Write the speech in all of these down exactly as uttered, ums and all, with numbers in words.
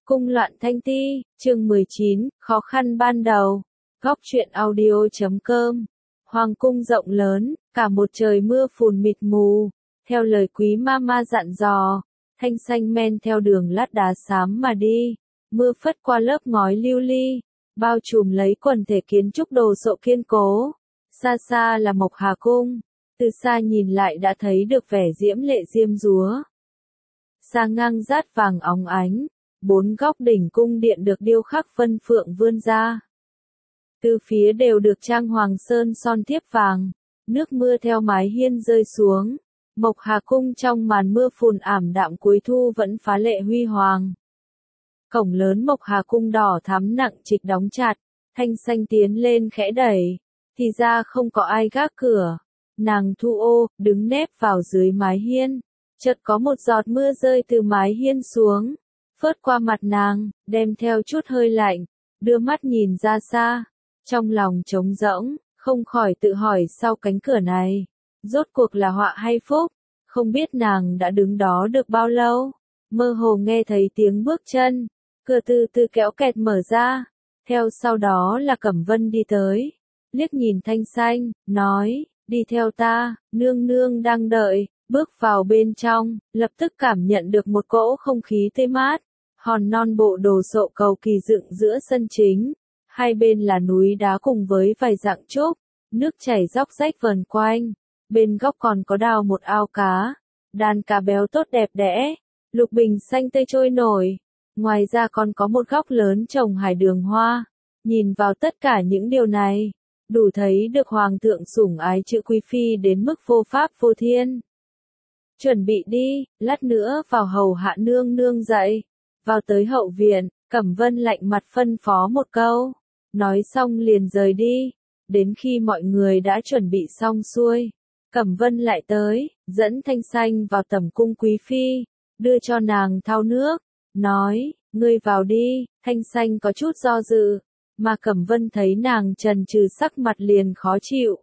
Cung loạn thanh ti, chương mười chín, khó khăn ban đầu. Góc truyện audio chấm com. Hoàng cung rộng lớn, cả một trời mưa phùn mịt mù. Theo lời quý mama dặn dò, Thanh Xanh men theo đường lát đá xám mà đi. Mưa phất qua lớp ngói lưu ly, bao trùm lấy quần thể kiến trúc đồ sộ kiên cố. Xa xa là Mộc Hà Cung, từ xa nhìn lại đã thấy được vẻ diễm lệ diêm dúa. Sa ngang rát vàng óng ánh, bốn góc đỉnh cung điện được điêu khắc vân phượng vươn ra. Từ phía đều được trang hoàng sơn son thiếp vàng, nước mưa theo mái hiên rơi xuống. Mộc Hà Cung trong màn mưa phùn ảm đạm cuối thu vẫn phá lệ huy hoàng. Cổng lớn Mộc Hà Cung đỏ thắm nặng trịch đóng chặt, Thanh Xanh tiến lên khẽ đẩy, thì ra không có ai gác cửa. Nàng thu ô, đứng nép vào dưới mái hiên, chợt có một giọt mưa rơi từ mái hiên xuống, phớt qua mặt nàng, đem theo chút hơi lạnh, đưa mắt nhìn ra xa, trong lòng trống rỗng, không khỏi tự hỏi sau cánh cửa này, rốt cuộc là họa hay phúc, không biết nàng đã đứng đó được bao lâu, mơ hồ nghe thấy tiếng bước chân, cửa từ từ kéo kẹt mở ra, theo sau đó là Cẩm Vân đi tới, liếc nhìn Thanh Xanh, nói, đi theo ta, nương nương đang đợi. Bước vào bên trong, lập tức cảm nhận được một cỗ không khí tươi mát, hòn non bộ đồ sộ cầu kỳ dựng giữa sân chính, hai bên là núi đá cùng với vài dạng trúc, nước chảy róc rách vờn quanh, bên góc còn có đào một ao cá, đàn cá béo tốt đẹp đẽ, lục bình xanh tươi trôi nổi, ngoài ra còn có một góc lớn trồng hải đường hoa, nhìn vào tất cả những điều này, đủ thấy được hoàng thượng sủng ái chữ quý phi đến mức vô pháp vô thiên. Chuẩn bị đi, lát nữa vào hầu hạ nương nương dậy. Vào tới hậu viện, Cẩm Vân lạnh mặt phân phó một câu. Nói xong liền rời đi. Đến khi mọi người đã chuẩn bị xong xuôi, Cẩm Vân lại tới, dẫn Thanh Xanh vào tẩm cung quý phi, đưa cho nàng thau nước, nói, ngươi vào đi. Thanh Xanh có chút do dự, mà Cẩm Vân thấy nàng trần trừ sắc mặt liền khó chịu.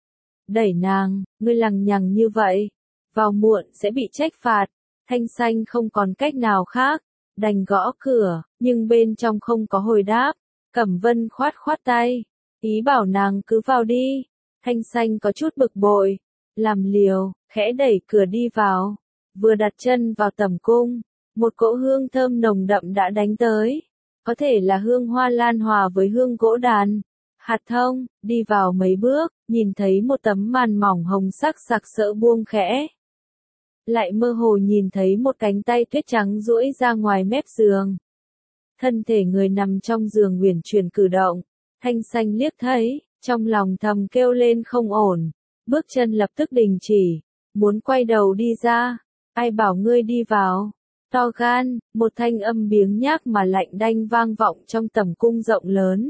Đẩy nàng, ngươi lằng nhằng như vậy. Vào muộn sẽ bị trách phạt, Thanh Xanh không còn cách nào khác, đành gõ cửa, nhưng bên trong không có hồi đáp, Cẩm Vân khoát khoát tay, ý bảo nàng cứ vào đi, Thanh Xanh có chút bực bội, làm liều, khẽ đẩy cửa đi vào, vừa đặt chân vào tẩm cung, một cỗ hương thơm nồng đậm đã đánh tới, có thể là hương hoa lan hòa với hương gỗ đàn. Hạt thông, đi vào mấy bước, nhìn thấy một tấm màn mỏng hồng sắc sặc sỡ buông khẽ. Lại mơ hồ nhìn thấy một cánh tay tuyết trắng duỗi ra ngoài mép giường. Thân thể người nằm trong giường uyển chuyển cử động, Thanh Xanh liếc thấy, trong lòng thầm kêu lên không ổn, bước chân lập tức đình chỉ, muốn quay đầu đi ra, ai bảo ngươi đi vào, to gan, một thanh âm biếng nhác mà lạnh đanh vang vọng trong tẩm cung rộng lớn.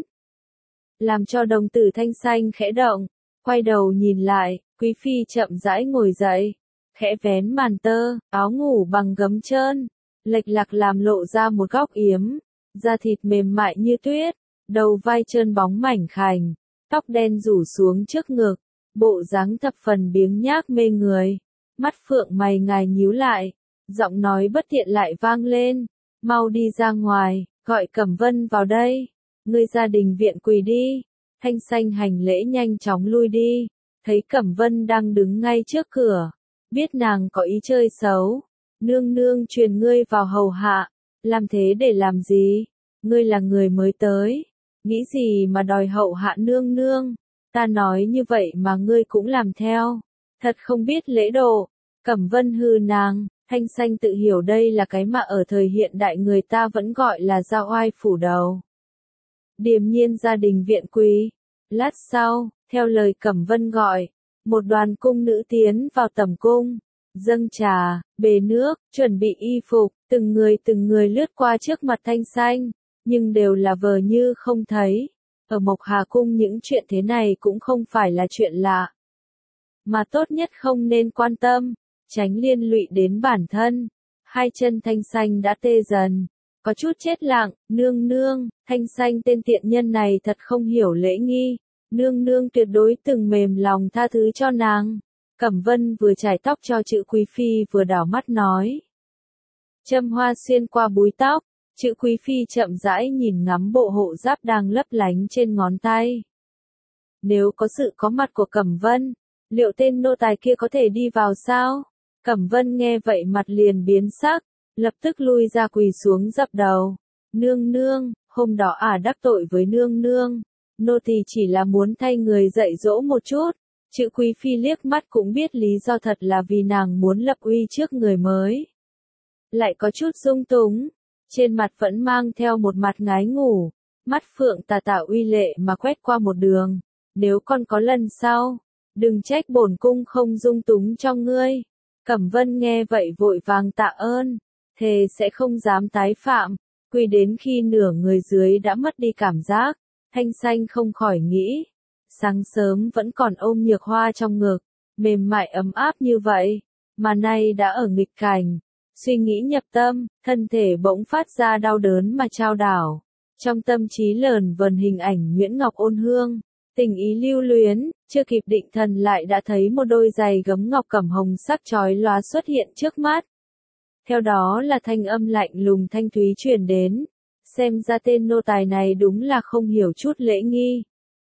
Làm cho đồng tử Thanh Xanh khẽ động, quay đầu nhìn lại, quý phi chậm rãi ngồi dậy. Khẽ vén màn tơ, áo ngủ bằng gấm trơn, lệch lạc làm lộ ra một góc yếm, da thịt mềm mại như tuyết, đầu vai trơn bóng mảnh khảnh, tóc đen rủ xuống trước ngực, bộ dáng thập phần biếng nhác mê người, mắt phượng mày ngài nhíu lại, giọng nói bất thiện lại vang lên, mau đi ra ngoài, gọi Cẩm Vân vào đây, ngươi gia đình viện quỳ đi, Thanh Xanh hành lễ nhanh chóng lui đi, thấy Cẩm Vân đang đứng ngay trước cửa. Biết nàng có ý chơi xấu, nương nương truyền ngươi vào hầu hạ, làm thế để làm gì, ngươi là người mới tới, nghĩ gì mà đòi hậu hạ nương nương, ta nói như vậy mà ngươi cũng làm theo, thật không biết lễ độ, Cẩm Vân hừ nàng, Thanh Xanh tự hiểu đây là cái mà ở thời hiện đại người ta vẫn gọi là giao oai phủ đầu. Điềm nhiên gia đình viện quý, lát sau, theo lời Cẩm Vân gọi. Một đoàn cung nữ tiến vào tẩm cung, dâng trà, bê nước, chuẩn bị y phục, từng người từng người lướt qua trước mặt Thanh Xanh, nhưng đều là vờ như không thấy. Ở Mộc Hà Cung những chuyện thế này cũng không phải là chuyện lạ, mà tốt nhất không nên quan tâm, tránh liên lụy đến bản thân. Hai chân Thanh Xanh đã tê dần, có chút chết lặng, nương nương, Thanh Xanh tên tiện nhân này thật không hiểu lễ nghi. Nương nương tuyệt đối từng mềm lòng tha thứ cho nàng. Cẩm Vân vừa chải tóc cho chữ quý phi vừa đảo mắt nói. Châm hoa xuyên qua búi tóc, Chữ Quý Phi chậm rãi nhìn ngắm bộ hộ giáp đang lấp lánh trên ngón tay. Nếu có sự có mặt của Cẩm Vân, liệu tên nô tài kia có thể đi vào sao? Cẩm Vân nghe vậy mặt liền biến sắc, lập tức lui ra quỳ xuống dập đầu. Nương nương, hôm đó ả đắc tội với nương nương, nô tỳ chỉ là muốn thay người dạy dỗ một chút. Chữ Quý Phi liếc mắt cũng biết lý do thật là vì nàng muốn lập uy trước người mới. Lại có chút dung túng, trên mặt vẫn mang theo một mặt ngái ngủ, mắt phượng tà tà uy lệ mà quét qua một đường. Nếu còn có lần sau, đừng trách bổn cung không dung túng cho ngươi. Cẩm Vân nghe vậy vội vàng tạ ơn, thề sẽ không dám tái phạm. Quy đến khi nửa người dưới đã mất đi cảm giác, Thanh Xanh không khỏi nghĩ, sáng sớm vẫn còn ôm Nhược Hoa trong ngực, mềm mại ấm áp như vậy, mà nay đã ở nghịch cảnh. Suy nghĩ nhập tâm, thân thể bỗng phát ra đau đớn mà chao đảo. Trong tâm trí lờn vần hình ảnh Nguyễn Ngọc ôn hương, tình ý lưu luyến, chưa kịp định thần lại đã thấy một đôi giày gấm ngọc cẩm hồng sắc chói lóa xuất hiện trước mắt. Theo đó là thanh âm lạnh lùng thanh thúy truyền đến, xem ra tên nô tài này đúng là không hiểu chút lễ nghi.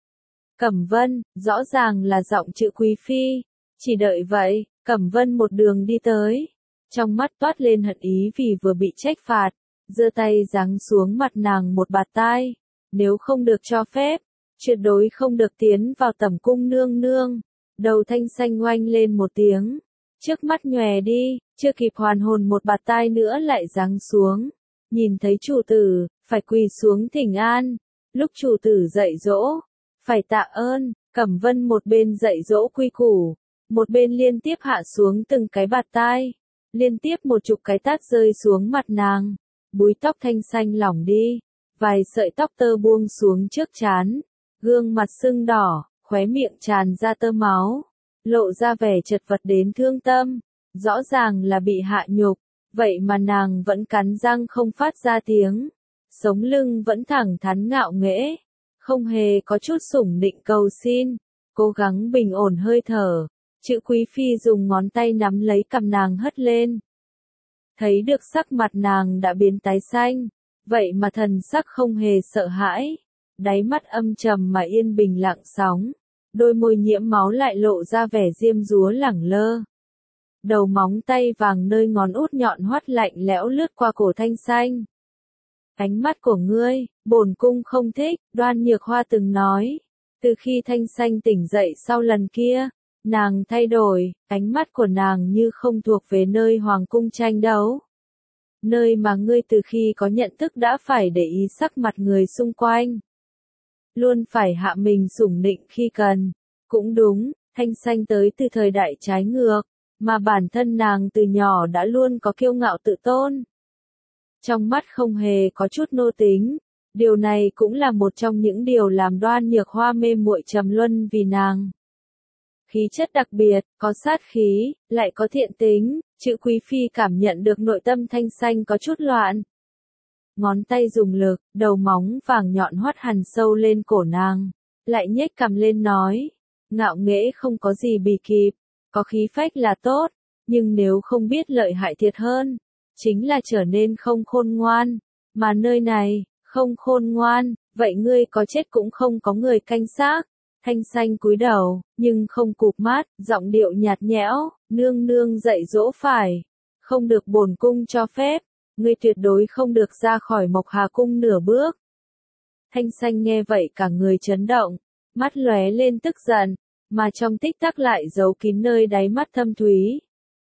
Cẩm Vân, rõ ràng là giọng Chữ Quý Phi, chỉ đợi vậy, Cẩm Vân một đường đi tới, trong mắt toát lên hận ý vì vừa bị trách phạt, giơ tay giáng xuống mặt nàng một bạt tai, nếu không được cho phép, tuyệt đối không được tiến vào tẩm cung nương nương. Đầu Thanh Xanh oanh lên một tiếng, trước mắt nhòe đi, chưa kịp hoàn hồn một bạt tai nữa lại giáng xuống. Nhìn thấy chủ tử, phải quỳ xuống thỉnh an, lúc chủ tử dạy dỗ, phải tạ ơn. Cẩm Vân một bên dạy dỗ quy củ, một bên liên tiếp hạ xuống từng cái bạt tai, liên tiếp một chục cái tát rơi xuống mặt nàng. Búi tóc Thanh Xanh lỏng đi, vài sợi tóc tơ buông xuống trước trán, gương mặt sưng đỏ, khóe miệng tràn ra tơ máu, lộ ra vẻ chật vật đến thương tâm, rõ ràng là bị hạ nhục, vậy mà nàng vẫn cắn răng không phát ra tiếng, sống lưng vẫn thẳng thắn ngạo nghễ, không hề có chút sủng nịnh cầu xin, cố gắng bình ổn hơi thở. Chữ Quý Phi dùng ngón tay nắm lấy cằm nàng hất lên. Thấy được sắc mặt nàng đã biến tái xanh, vậy mà thần sắc không hề sợ hãi, đáy mắt âm trầm mà yên bình lặng sóng, đôi môi nhiễm máu lại lộ ra vẻ diêm dúa lẳng lơ. Đầu móng tay vàng nơi ngón út nhọn hoắt lạnh lẽo lướt qua cổ Thanh Xanh. Ánh mắt của ngươi, bổn cung không thích, Đoan Nhược Hoa từng nói. Từ khi Thanh Xanh tỉnh dậy sau lần kia, nàng thay đổi, ánh mắt của nàng như không thuộc về nơi hoàng cung tranh đấu. Nơi mà ngươi từ khi có nhận thức đã phải để ý sắc mặt người xung quanh. Luôn phải hạ mình sủng nịnh khi cần. Cũng đúng, Thanh Xanh tới từ thời đại trái ngược, mà bản thân nàng từ nhỏ đã luôn có kiêu ngạo tự tôn. Trong mắt không hề có chút nô tính, điều này cũng là một trong những điều làm Đoan Nhược Hoa mê muội trầm luân vì nàng. Khí chất đặc biệt, có sát khí, lại có thiện tính, Chữ Quý Phi cảm nhận được nội tâm Thanh Xanh có chút loạn. Ngón tay dùng lực, đầu móng vàng nhọn hoắt hằn sâu lên cổ nàng, lại nhếch cằm lên nói, ngạo nghễ không có gì bì kịp, có khí phách là tốt, nhưng nếu không biết lợi hại thiệt hơn, chính là trở nên không khôn ngoan, mà nơi này, không khôn ngoan, vậy ngươi có chết cũng không có người canh xác. Thanh Xanh cúi đầu, nhưng không cụp mắt, giọng điệu nhạt nhẽo, nương nương dạy dỗ phải, không được bổn cung cho phép, ngươi tuyệt đối không được ra khỏi Mộc Hà cung nửa bước. Thanh Xanh nghe vậy cả người chấn động, mắt lóe lên tức giận, mà trong tích tắc lại giấu kín nơi đáy mắt thâm thúy.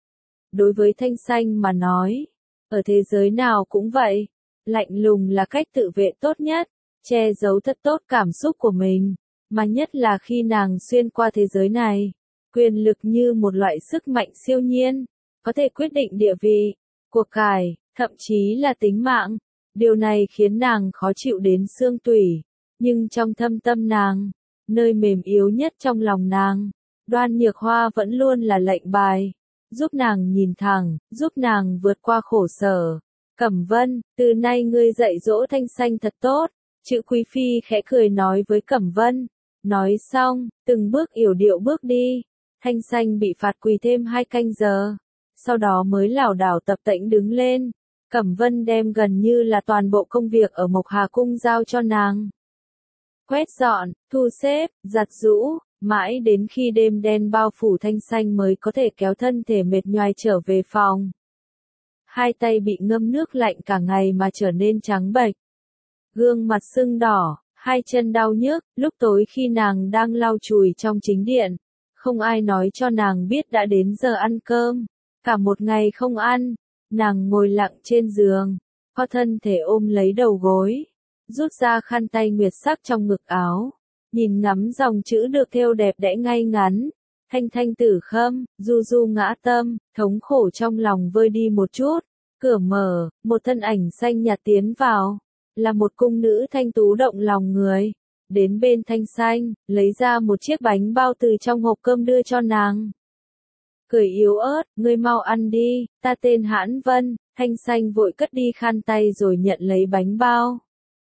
Đối với Thanh Xanh mà nói, ở thế giới nào cũng vậy, lạnh lùng là cách tự vệ tốt nhất, che giấu thật tốt cảm xúc của mình. Mà nhất là khi nàng xuyên qua thế giới này, quyền lực như một loại sức mạnh siêu nhiên, có thể quyết định địa vị, của cải, thậm chí là tính mạng. Điều này khiến nàng khó chịu đến xương tủy, nhưng trong thâm tâm nàng, nơi mềm yếu nhất trong lòng nàng, Đoan Nhược Hoa vẫn luôn là lệnh bài, giúp nàng nhìn thẳng, giúp nàng vượt qua khổ sở. Cẩm Vân, từ nay ngươi dạy dỗ Thanh Xanh thật tốt. Chữ Quý Phi khẽ cười nói với Cẩm Vân. Nói xong, từng bước yểu điệu bước đi, Thanh Xanh bị phạt quỳ thêm hai canh giờ, sau đó mới lảo đảo tập tễnh đứng lên, Cẩm Vân đem gần như là toàn bộ công việc ở Mộc Hà Cung giao cho nàng. Quét dọn, thu xếp, giặt giũ, mãi đến khi đêm đen bao phủ Thanh Xanh mới có thể kéo thân thể mệt nhoài trở về phòng. Hai tay bị ngâm nước lạnh cả ngày mà trở nên trắng bệch. Gương mặt sưng đỏ, hai chân đau nhức, lúc tối khi nàng đang lau chùi trong chính điện. Không ai nói cho nàng biết đã đến giờ ăn cơm. Cả một ngày không ăn, nàng ngồi lặng trên giường, co thân thể ôm lấy đầu gối, rút ra khăn tay nguyệt sắc trong ngực áo, nhìn ngắm dòng chữ được thêu đẹp đẽ ngay ngắn. Thanh thanh tử khâm, du du ngã tâm, thống khổ trong lòng vơi đi một chút. Cửa mở, một thân ảnh xanh nhạt tiến vào, là một cung nữ thanh tú động lòng người. Đến bên Thanh Xanh, lấy ra một chiếc bánh bao từ trong hộp cơm đưa cho nàng. Cười yếu ớt, ngươi mau ăn đi, ta tên Hãn Vân. Thanh Xanh vội cất đi khăn tay rồi nhận lấy bánh bao.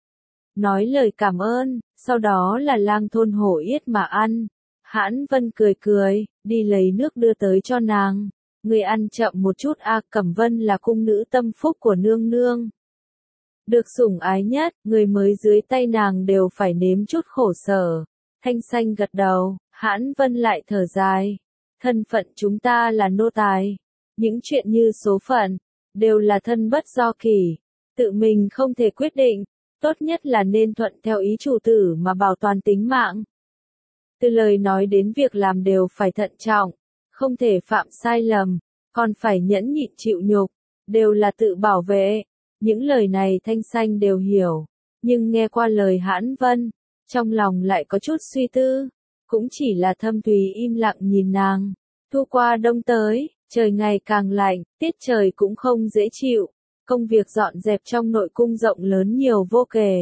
Nói lời cảm ơn, sau đó là lang thôn hổ yết mà ăn. Hãn Vân cười cười, đi lấy nước đưa tới cho nàng. Ngươi ăn chậm một chút a, Cẩm Vân là cung nữ tâm phúc của nương nương. Được sủng ái nhất, người mới dưới tay nàng đều phải nếm chút khổ sở. Thanh Xanh gật đầu, Hãn Vân lại thở dài. Thân phận chúng ta là nô tài. Những chuyện như số phận, đều là thân bất do kỳ. Tự mình không thể quyết định, tốt nhất là nên thuận theo ý chủ tử mà bảo toàn tính mạng. Từ lời nói đến việc làm đều phải thận trọng, không thể phạm sai lầm, còn phải nhẫn nhịn chịu nhục, đều là tự bảo vệ. Những lời này Thanh Xanh đều hiểu, nhưng nghe qua lời Hãn Vân, trong lòng lại có chút suy tư, cũng chỉ là thâm thúy im lặng nhìn nàng. Thu qua đông tới, trời ngày càng lạnh, tiết trời cũng không dễ chịu, công việc dọn dẹp trong nội cung rộng lớn nhiều vô kể.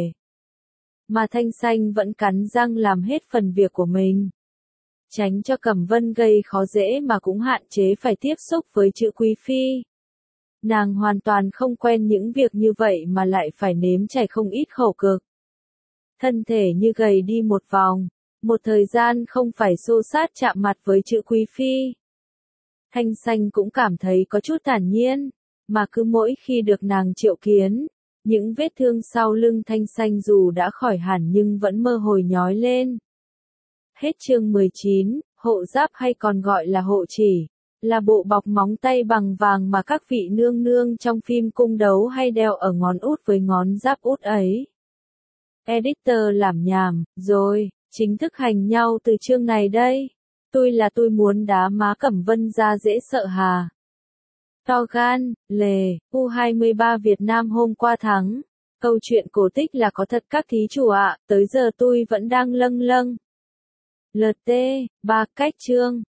Mà Thanh Xanh vẫn cắn răng làm hết phần việc của mình. Tránh cho Cẩm Vân gây khó dễ mà cũng hạn chế phải tiếp xúc với chữ quý phi. Nàng hoàn toàn không quen những việc như vậy mà lại phải nếm trải không ít khổ cực. Thân thể như gầy đi một vòng, một thời gian không phải xô sát chạm mặt với chữ quý phi. Thanh Xanh cũng cảm thấy có chút thản nhiên, mà cứ mỗi khi được nàng triệu kiến, những vết thương sau lưng Thanh Xanh dù đã khỏi hẳn nhưng vẫn mơ hồi nhói lên. Hết chương mười chín, hộ giáp hay còn gọi là hộ chỉ, là bộ bọc móng tay bằng vàng mà các vị nương nương trong phim cung đấu hay đeo ở ngón út với ngón giáp út ấy. Editor làm nhảm, rồi, chính thức hành nhau từ chương này đây. Tôi là tôi muốn đá má Cẩm Vân ra dễ sợ hà. To gan, lề, U hai mươi ba Việt Nam hôm qua thắng. Câu chuyện cổ tích là có thật các thí chủ ạ, tới giờ tôi vẫn đang lâng lâng. lờ tê, ba cách chương.